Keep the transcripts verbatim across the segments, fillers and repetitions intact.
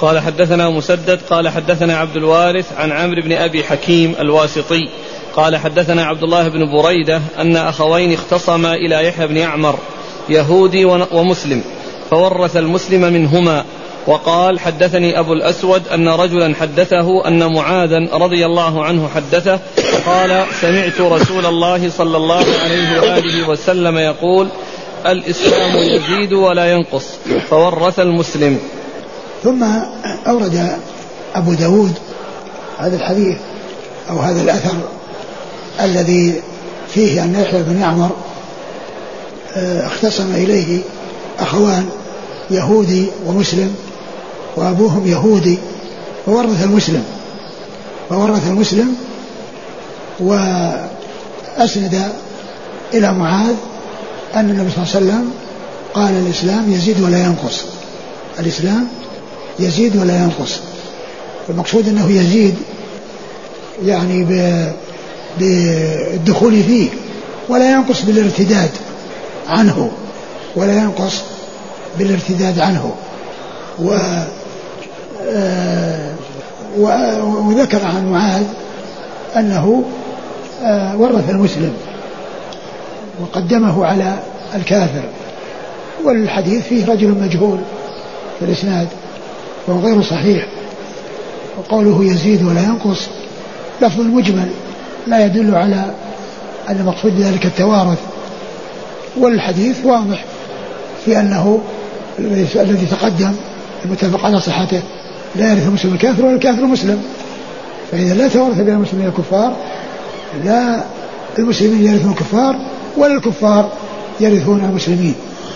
قال حدثنا مسدد قال حدثنا عبد الوارث عن عمرو بن أبي حكيم الواسطي قال حدثنا عبد الله بن بريدة أن أخوين اختصما إلى يحيى بن يعمر يهودي ومسلم فورث المسلم منهما. وقال حدثني أبو الأسود أن رجلا حدثه أن معاذا رضي الله عنه حدثه قال سمعت رسول الله صلى الله عليه وآله وسلم يقول الإسلام يزيد ولا ينقص فورث المسلم. ثم أورد أبو داود هذا الحديث أو هذا الأثر الذي فيه أن يحيى بن يعمر اختصم إليه أخوان يهودي ومسلم وأبوهم يهودي فورث المسلم فورث المسلم وأسند إلى معاذ أن النبي صلى الله عليه وسلم قال الإسلام يزيد ولا ينقص الإسلام يزيد ولا ينقص. المقصود أنه يزيد يعني بالدخول فيه ولا ينقص بالارتداد عنه ولا ينقص بالارتداد عنه. و وذكر عن معاذ أنه ورث المسلم وقدمه على الكافر. والحديث فيه رجل مجهول في الإسناد وهو غير صحيح. وقوله يزيد ولا ينقص لفظ مجمل لا يدل على أن مقصود ذلك التوارث. والحديث واضح في أنه الذي تقدم المتفق على صحته لا يرث المسلم الكافر ولا الكافر المسلم. فإذا لا تورث بين المسلمين الكفار لا المسلمين يرثون الكفار ولا الكفار يرثون المسلمين.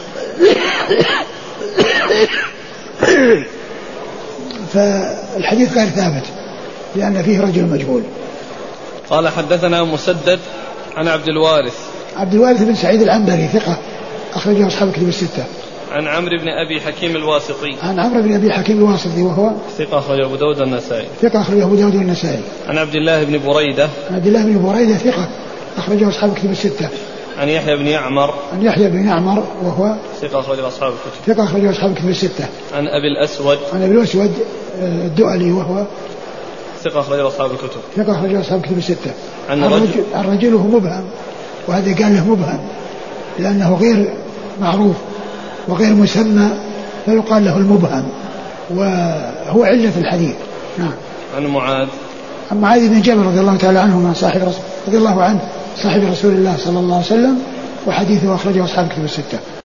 فالحديث غير ثابت لأن فيه رجل مجهول. قال حدثنا مسدد عن عبد الوارث عبد الوارث بن سعيد العنبري ثقة أخرجه أصحاب الكتب الستة. عن عمرو بن أبي حكيم الواسطي عن عمرو بن أبي حكيم الواسطي وهو ثقة أخرجه أبو داود والنسائي ثقة أخرجه أبو داود والنسائي. عن عبد الله بن بريدة عن عبد الله بن بريدة ثقة أخرجه أصحاب الكتب الستة. عن يحيى بن يعمر عن يحيى بن يعمر وهو ثقة أخرجه أصحاب الكتب ثقة أخرجه أصحاب الكتب الستة. عن أبي الأسود عن أبي الأسود الدؤلي وهو ثقة أخرجه أصحاب الكتب ثقة أخرجه أصحاب الكتب الستة. عن الرجل, الرجل هو مبهم وهذا قال له مبهم لأنه غير معروف وغير مسمى فيقال له المبهم وهو علة الحديث. نعم. عن معاذ عن معاذ بن جبل رضي الله تعالى عنه صاحب رسول رضي الله عنه صاحب رسول الله صلى الله عليه وسلم وحديثه أخرجه أصحاب الكتب الستة.